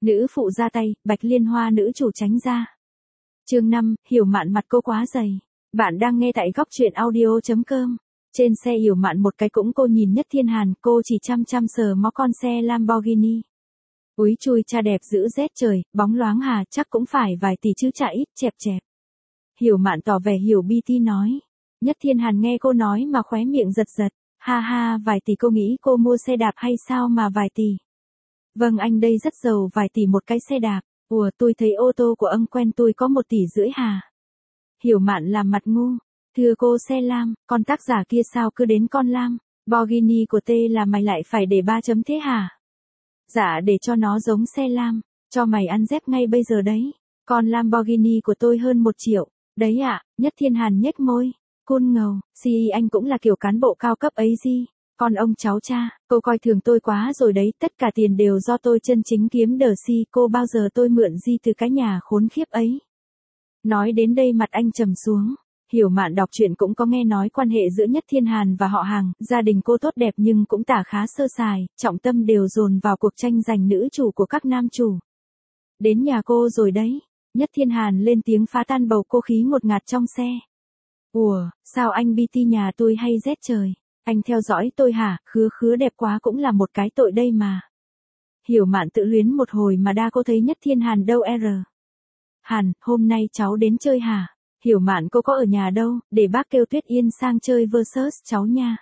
Nữ phụ ra tay, Bạch Liên Hoa nữ chủ tránh ra. Chương 5, Hiểu Mạn mặt cô quá dày. Bạn đang nghe tại góc truyện audio.com. Trên xe Hiểu Mạn một cái cũng cô nhìn Nhất Thiên Hàn, cô chỉ chăm chăm sờ mó con xe Lamborghini. Úi chui cha đẹp dữ rét trời, bóng loáng hà, chắc cũng phải vài tỷ chứ chả ít, chẹp chẹp. Hiểu Mạn tỏ vẻ hiểu BT nói. Nhất Thiên Hàn nghe cô nói mà khóe miệng giật giật. Ha ha, vài tỷ cô nghĩ cô mua xe đạp hay sao mà vài tỷ? Vâng, anh đây rất giàu, vài tỷ một cái xe đạp. Ủa, tôi thấy ô tô của ông quen tôi có 1,5 tỷ hà. Hiểu Mạn làm mặt ngu. Thưa cô, xe lam, con tác giả kia sao cứ đến con lam? Lamborghini của T là mày lại phải để 3 chấm thế hả? Dạ, để cho nó giống xe lam, cho mày ăn dép ngay bây giờ đấy. Con Lamborghini của tôi hơn 1 triệu. Đấy ạ. Nhất Thiên Hàn nhếch môi. Côn ngầu, anh cũng là kiểu cán bộ cao cấp ấy gì. Con ông cháu cha, cô coi thường tôi quá rồi đấy, tất cả tiền đều do tôi chân chính kiếm đờ cô bao giờ tôi mượn gì từ cái nhà khốn khiếp ấy. Nói đến đây mặt anh trầm xuống. Hiểu Mạn đọc truyện cũng có nghe nói quan hệ giữa Nhất Thiên Hàn và họ hàng, gia đình cô tốt đẹp nhưng cũng tả khá sơ sài, trọng tâm đều dồn vào cuộc tranh giành nữ chủ của các nam chủ. Đến nhà cô rồi đấy. Nhất Thiên Hàn lên tiếng phá tan bầu cô khí ngột ngạt trong xe. Ủa, sao anh BT nhà tôi hay rét trời? Anh theo dõi tôi hả? Khứa đẹp quá cũng là một cái tội đây mà. Hiểu Mạn tự luyến một hồi mà đa cô thấy Nhất Thiên Hàn đâu Hàn, hôm nay cháu đến chơi hả? Hiểu Mạn cô có ở nhà đâu, để bác kêu Tuyết Yên sang chơi versus cháu nha.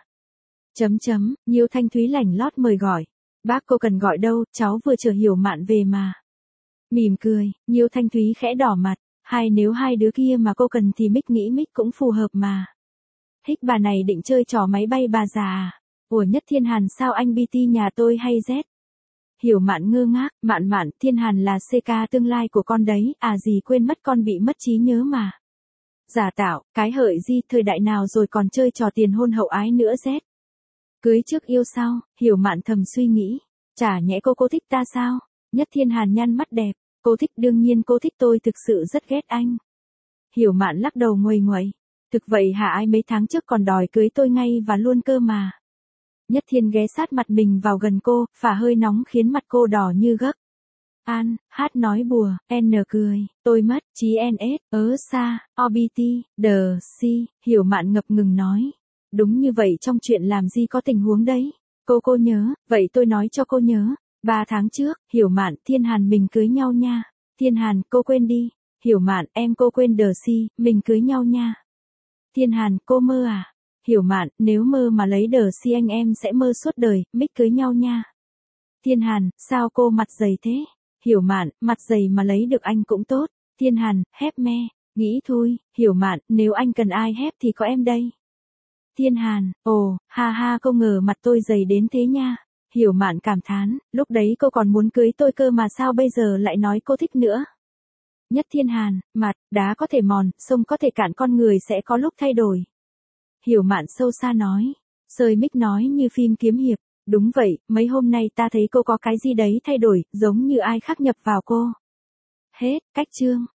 Nhiêu Thanh Thúy lảnh lót mời gọi. Bác cô cần gọi đâu, cháu vừa chờ Hiểu Mạn về mà. Mỉm cười, Nhiêu Thanh Thúy khẽ đỏ mặt. Nếu hai đứa kia mà cô cần thì nghĩ cũng phù hợp mà. Hích bà này định chơi trò máy bay bà già à? Ủa Nhất Thiên Hàn sao anh BT nhà tôi hay rét? Hiểu Mạn ngơ ngác, Mạn, Thiên Hàn là CK tương lai của con đấy, à gì quên mất con bị mất trí nhớ mà. Giả tạo, cái hợi gì thời đại nào rồi còn chơi trò tiền hôn hậu ái nữa rét. Cưới trước yêu sau, Hiểu Mạn thầm suy nghĩ. Chả nhẽ cô thích ta sao? Nhất Thiên Hàn nhăn mắt đẹp. Cô thích, đương nhiên cô thích, tôi thực sự rất ghét anh. Hiểu Mạn lắc đầu nguầy. Thực vậy hả, ai mấy tháng trước còn đòi cưới tôi ngay và luôn cơ mà. Nhất Thiên ghé sát mặt mình vào gần cô, phả hơi nóng khiến mặt cô đỏ như gấc. An, hát nói bùa, N cười, tôi mất, chí NS, xa, OBT, đờ, si, Hiểu Mạn ngập ngừng nói. Đúng như vậy, trong chuyện làm gì có tình huống đấy. Cô nhớ, vậy tôi nói cho cô nhớ. 3 tháng trước, Hiểu Mạn, Thiên Hàn mình cưới nhau nha. Thiên Hàn, cô quên đi. Hiểu Mạn, cô quên đờ si, mình cưới nhau nha. Thiên Hàn, cô mơ à? Hiểu Mạn, nếu mơ mà lấy đờ si anh em sẽ mơ suốt đời, cưới nhau nha. Thiên Hàn, sao cô mặt dày thế? Hiểu Mạn, mặt dày mà lấy được anh cũng tốt. Thiên Hàn, hép me, nghĩ thôi. Hiểu Mạn, nếu anh cần ai hép thì có em đây. Thiên Hàn, ồ, ha cô ngờ mặt tôi dày đến thế nha. Hiểu Mạn cảm thán, lúc đấy cô còn muốn cưới tôi cơ mà sao bây giờ lại nói cô thích nữa. Nhất Thiên Hàn, mặt, đá có thể mòn, sông có thể cạn, con người sẽ có lúc thay đổi. Hiểu Mạn sâu xa nói. Sơi mic nói như phim kiếm hiệp. Đúng vậy, mấy hôm nay ta thấy cô có cái gì đấy thay đổi, giống như ai khác nhập vào cô. Hết, cách chương.